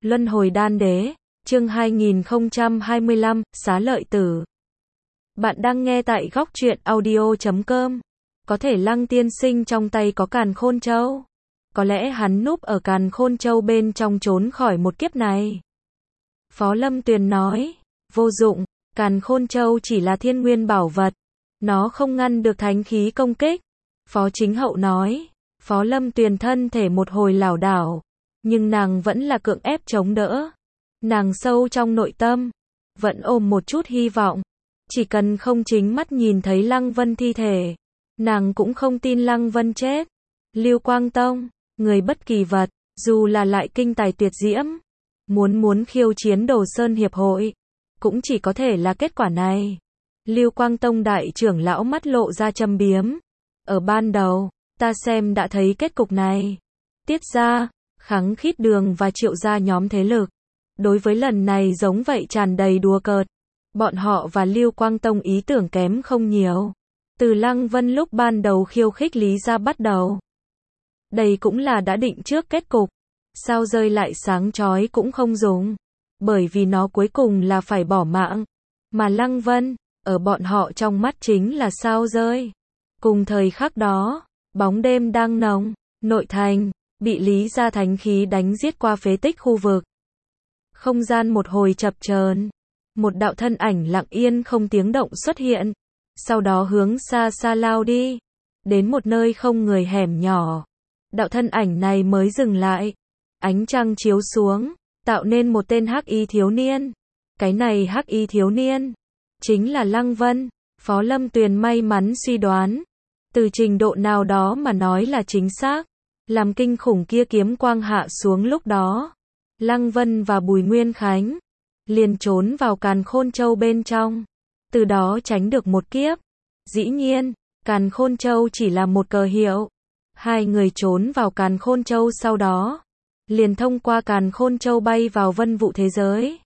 Luân hồi đan đế, chương 2025, xá lợi tử. Bạn đang nghe tại góc truyện audio.com. Có thể Lăng tiên sinh trong tay có càn khôn châu. Có lẽ hắn núp ở càn khôn châu bên trong trốn khỏi một kiếp này. Phó Lâm Tuyền nói, vô dụng, càn khôn châu chỉ là thiên nguyên bảo vật. Nó không ngăn được thánh khí công kích. Phó Chính Hậu nói, Phó Lâm Tuyền thân thể một hồi lảo đảo. Nhưng nàng vẫn là cưỡng ép chống đỡ. Nàng sâu trong nội tâm, vẫn ôm một chút hy vọng. Chỉ cần không chính mắt nhìn thấy Lăng Vân thi thể, nàng cũng không tin Lăng Vân chết. Lưu Quang Tông, người bất kỳ vật, dù là lại kinh tài tuyệt diễm, muốn khiêu chiến Đồ Sơn Hiệp hội, cũng chỉ có thể là kết quả này. Lưu Quang Tông đại trưởng lão mắt lộ ra châm biếm. Ở ban đầu, ta xem đã thấy kết cục này. Tiết gia, Kháng Khít Đường và Triệu gia nhóm thế lực. Đối với lần này giống vậy tràn đầy đùa cợt. Bọn họ và Lưu Quang Tông ý tưởng kém không nhiều. Từ Lăng Vân lúc ban đầu khiêu khích Lý gia bắt đầu. Đây cũng là đã định trước kết cục. Sao rơi lại sáng chói cũng không dùng. Bởi vì nó cuối cùng là phải bỏ mạng. Mà Lăng Vân, ở bọn họ trong mắt chính là sao rơi. Cùng thời khắc đó, bóng đêm đang nồng, nội thành, bị Lý gia thánh khí đánh giết qua phế tích khu vực. Không gian một hồi chập chờn, một đạo thân ảnh lặng yên không tiếng động xuất hiện, sau đó hướng xa xa lao đi, đến một nơi không người hẻm nhỏ. Đạo thân ảnh này mới dừng lại, ánh trăng chiếu xuống, tạo nên một tên hắc y thiếu niên. Cái này hắc y thiếu niên, chính là Lăng Vân. Phó Lâm Tuyền may mắn suy đoán, từ trình độ nào đó mà nói là chính xác. Làm kinh khủng kia kiếm quang hạ xuống lúc đó, Lăng Vân và Bùi Nguyên Khánh liền trốn vào càn khôn châu bên trong, từ đó tránh được một kiếp. Dĩ nhiên, càn khôn châu chỉ là một cờ hiệu. Hai người trốn vào càn khôn châu sau đó, liền thông qua càn khôn châu bay vào vân vụ thế giới.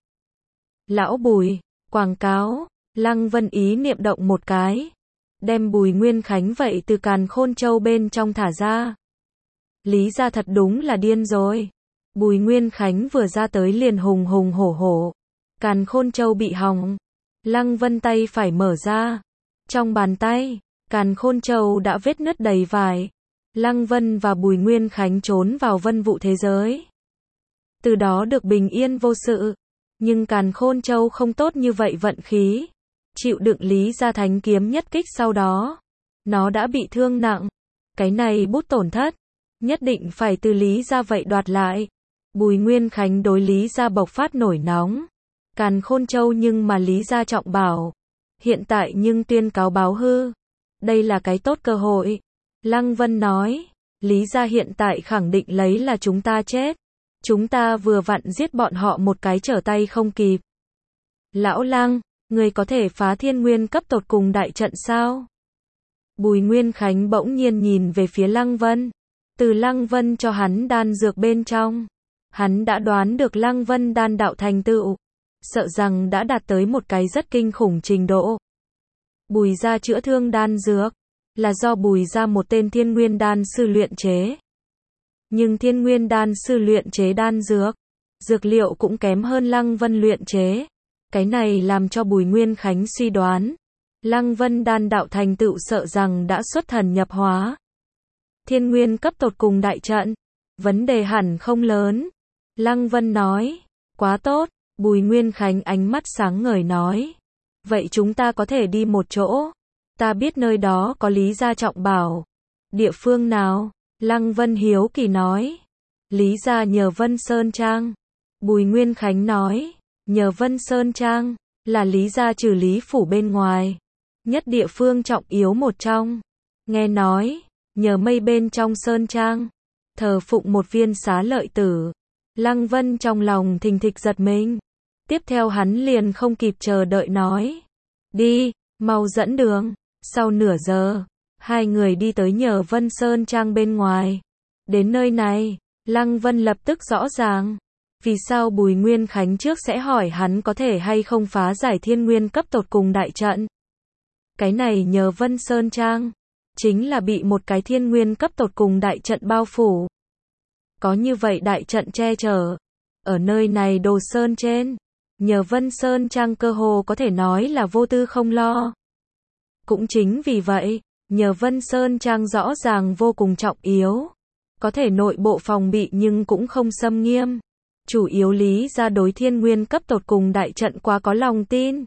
Lão Bùi, quảng cáo. Lăng Vân ý niệm động một cái, đem Bùi Nguyên Khánh vậy từ càn khôn châu bên trong thả ra. Lý gia thật đúng là điên rồi. Bùi Nguyên Khánh vừa ra tới liền hùng hùng hổ hổ. Càn khôn châu bị hỏng. Lăng Vân tay phải mở ra. Trong bàn tay, càn khôn châu đã vết nứt đầy vải. Lăng Vân và Bùi Nguyên Khánh trốn vào vân vụ thế giới. Từ đó được bình yên vô sự. Nhưng càn khôn châu không tốt như vậy vận khí. Chịu đựng Lý gia thánh kiếm nhất kích sau đó. Nó đã bị thương nặng. Cái này bút tổn thất. Nhất định phải từ Lý gia vậy đoạt lại. Bùi Nguyên Khánh đối Lý gia bộc phát nổi nóng. Càn khôn châu nhưng mà Lý gia trọng bảo. Hiện tại nhưng tuyên cáo báo hư. Đây là cái tốt cơ hội. Lăng Vân nói, Lý gia hiện tại khẳng định lấy là chúng ta chết. Chúng ta vừa vặn giết bọn họ một cái trở tay không kịp. Lão Lăng, người có thể phá thiên nguyên cấp tột cùng đại trận sao? Bùi Nguyên Khánh bỗng nhiên nhìn về phía Lăng Vân. Từ Lăng Vân cho hắn đan dược bên trong, hắn đã đoán được Lăng Vân đan đạo thành tựu, sợ rằng đã đạt tới một cái rất kinh khủng trình độ. Bùi gia chữa thương đan dược, là do Bùi gia một tên thiên nguyên đan sư luyện chế. Nhưng thiên nguyên đan sư luyện chế đan dược, dược liệu cũng kém hơn Lăng Vân luyện chế. Cái này làm cho Bùi Nguyên Khánh suy đoán, Lăng Vân đan đạo thành tựu sợ rằng đã xuất thần nhập hóa. Thiên nguyên cấp tột cùng đại trận, vấn đề hẳn không lớn. Lăng Vân nói, quá tốt. Bùi Nguyên Khánh ánh mắt sáng ngời nói, vậy chúng ta có thể đi một chỗ. Ta biết nơi đó có Lý gia trọng bảo. Địa phương nào? Lăng Vân hiếu kỳ nói, Lý gia nhờ Vân Sơn Trang. Bùi Nguyên Khánh nói, nhờ Vân Sơn Trang, là Lý gia trừ Lý phủ bên ngoài nhất địa phương trọng yếu một trong. Nghe nói, nhờ mây bên trong Sơn Trang, thờ phụng một viên xá lợi tử. Lăng Vân trong lòng thình thịch giật mình. Tiếp theo hắn liền không kịp chờ đợi nói, đi, mau dẫn đường. Sau nửa giờ, hai người đi tới nhờ Vân Sơn Trang bên ngoài. Đến nơi này, Lăng Vân lập tức rõ ràng, vì sao Bùi Nguyên Khánh trước sẽ hỏi hắn có thể hay không phá giải thiên nguyên cấp tột cùng đại trận. Cái này nhờ Vân Sơn Trang, chính là bị một cái thiên nguyên cấp tột cùng đại trận bao phủ. Có như vậy đại trận che chở, Ở nơi này Đồ Sơn trên, Nhờ Vân Sơn Trang cơ hồ có thể nói là vô tư không lo. Cũng chính vì vậy, Nhờ Vân Sơn Trang rõ ràng vô cùng trọng yếu. Có thể nội bộ phòng bị nhưng cũng không xâm nghiêm. Chủ yếu lý ra đối thiên nguyên cấp tột cùng đại trận quá có lòng tin.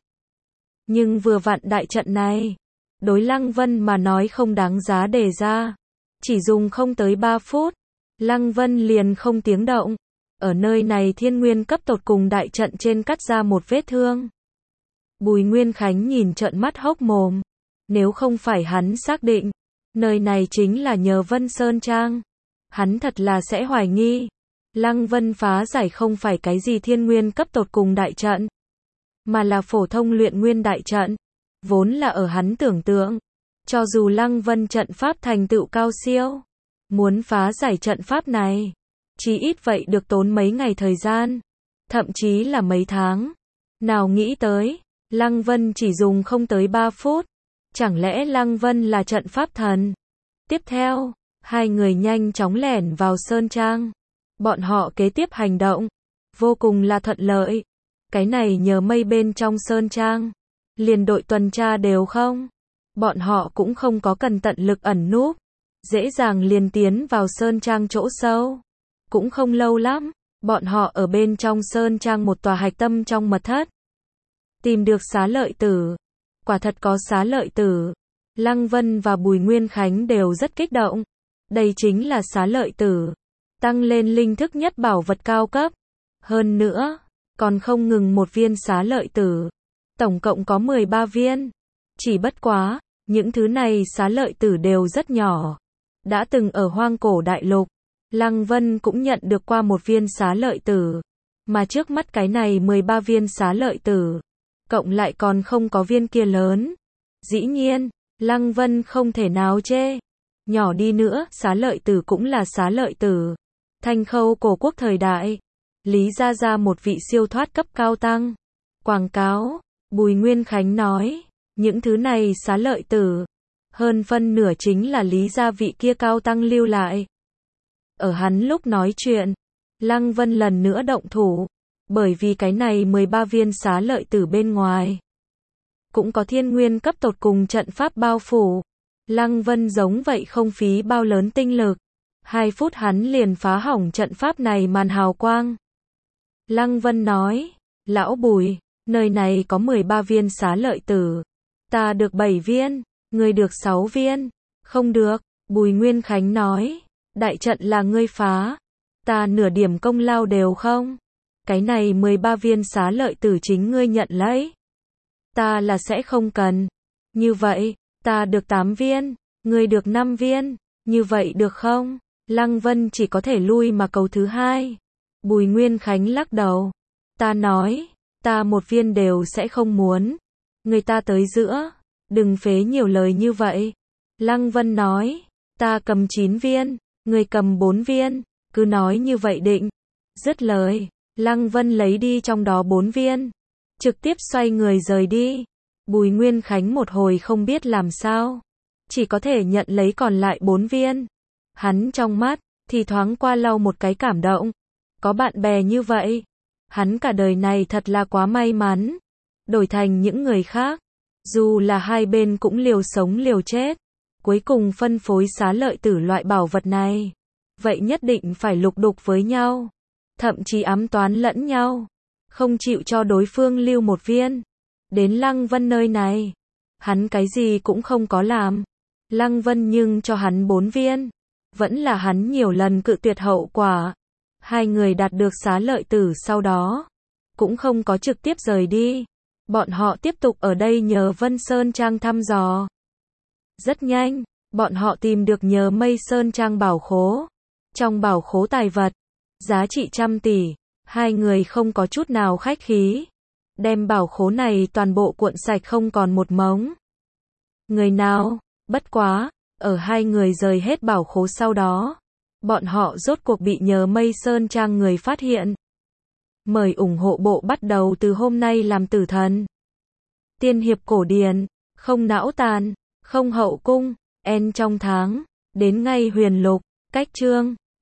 Nhưng vừa vặn đại trận này, đối Lăng Vân mà nói không đáng giá đề ra. Chỉ dùng không tới 3 phút, Lăng Vân liền không tiếng động. Ở nơi này thiên nguyên cấp tột cùng đại trận trên cắt ra một vết thương. Bùi Nguyên Khánh nhìn trợn mắt hốc mồm. Nếu không phải hắn xác định, nơi này chính là Nhờ Vân Sơn Trang, hắn thật là sẽ hoài nghi. Lăng Vân phá giải không phải cái gì thiên nguyên cấp tột cùng đại trận, mà là phổ thông luyện nguyên đại trận. Vốn là ở hắn tưởng tượng, cho dù Lăng Vân trận pháp thành tựu cao siêu, muốn phá giải trận pháp này, chí ít vậy được tốn mấy ngày thời gian, thậm chí là mấy tháng. Nào nghĩ tới, Lăng Vân chỉ dùng không tới 3 phút. Chẳng lẽ Lăng Vân là trận pháp thần? Tiếp theo, hai người nhanh chóng lẻn vào Sơn Trang. Bọn họ kế tiếp hành động, vô cùng là thuận lợi. Cái này nhờ mây bên trong Sơn Trang, liền đội tuần tra đều không. Bọn họ cũng không có cần tận lực ẩn núp, dễ dàng liền tiến vào Sơn Trang chỗ sâu. Cũng không lâu lắm, bọn họ ở bên trong Sơn Trang một tòa hạch tâm trong mật thất. Tìm được xá lợi tử. Quả thật có xá lợi tử. Lăng Vân và Bùi Nguyên Khánh đều rất kích động. Đây chính là xá lợi tử. Tăng lên linh thức nhất bảo vật cao cấp. Hơn nữa, còn không ngừng một viên xá lợi tử. Tổng cộng có 13 viên. Chỉ bất quá, những thứ này xá lợi tử đều rất nhỏ. Đã từng ở hoang cổ đại lục, Lăng Vân cũng nhận được qua một viên xá lợi tử. Mà trước mắt cái này 13 viên xá lợi tử, cộng lại còn không có viên kia lớn. Dĩ nhiên, Lăng Vân không thể nào chê. Nhỏ đi nữa, xá lợi tử cũng là xá lợi tử. Thanh Khâu cổ quốc thời đại, Lý Gia Gia một vị siêu thoát cấp cao tăng. Quảng cáo, Bùi Nguyên Khánh nói, những thứ này xá lợi tử, hơn phân nửa chính là Lý Gia vị kia cao tăng lưu lại. Ở hắn lúc nói chuyện, Lăng Vân lần nữa động thủ. Bởi vì cái này 13 viên xá lợi tử bên ngoài cũng có thiên nguyên cấp tột cùng trận pháp bao phủ. Lăng Vân giống vậy không phí bao lớn tinh lực. 2 phút hắn liền phá hỏng trận pháp này màn hào quang. Lăng Vân nói, lão Bùi, nơi này có 13 viên xá lợi tử. Ta được 7 viên, ngươi được 6 viên. Không được, Bùi Nguyên Khánh nói, đại trận là ngươi phá. Ta nửa điểm công lao đều không. Cái này 13 viên xá lợi tử chính ngươi nhận lấy. Ta là sẽ không cần. Như vậy, ta được 8 viên, ngươi được 5 viên. Như vậy được không? Lăng Vân chỉ có thể lui mà cầu thứ hai. Bùi Nguyên Khánh lắc đầu. Ta nói, ta một viên đều sẽ không muốn. Người ta tới giữa, đừng phế nhiều lời như vậy. Lăng Vân nói, ta cầm 9 viên, người cầm 4 viên, cứ nói như vậy định. Dứt lời, Lăng Vân lấy đi trong đó 4 viên, trực tiếp xoay người rời đi. Bùi Nguyên Khánh một hồi không biết làm sao, chỉ có thể nhận lấy còn lại 4 viên. Hắn trong mắt, thì thoáng qua lau một cái cảm động. Có bạn bè như vậy, hắn cả đời này thật là quá may mắn. Đổi thành những người khác, dù là hai bên cũng liều sống liều chết, cuối cùng phân phối xá lợi tử loại bảo vật này, vậy nhất định phải lục đục với nhau, thậm chí ám toán lẫn nhau, không chịu cho đối phương lưu một viên. Đến Lăng Vân nơi này, hắn cái gì cũng không có làm. Lăng Vân nhưng cho hắn 4 viên, vẫn là hắn nhiều lần cự tuyệt hậu quả. Hai người đạt được xá lợi tử sau đó, cũng không có trực tiếp rời đi. Bọn họ tiếp tục ở đây Nhờ Vân Sơn Trang thăm dò. Rất nhanh, bọn họ tìm được Nhờ Mây Sơn Trang bảo khố. Trong bảo khố tài vật, giá trị trăm tỷ, hai người không có chút nào khách khí. Đem bảo khố này toàn bộ cuộn sạch không còn một mống. Người nào, bất quá, ở hai người rời hết bảo khố sau đó, bọn họ rốt cuộc bị Nhờ Mây Sơn Trang người phát hiện. Mời ủng hộ bộ bắt đầu từ hôm nay làm tử thần. Tiên hiệp cổ điển, không não tàn, không hậu cung, en trong tháng, đến ngay huyền lục, cách chương.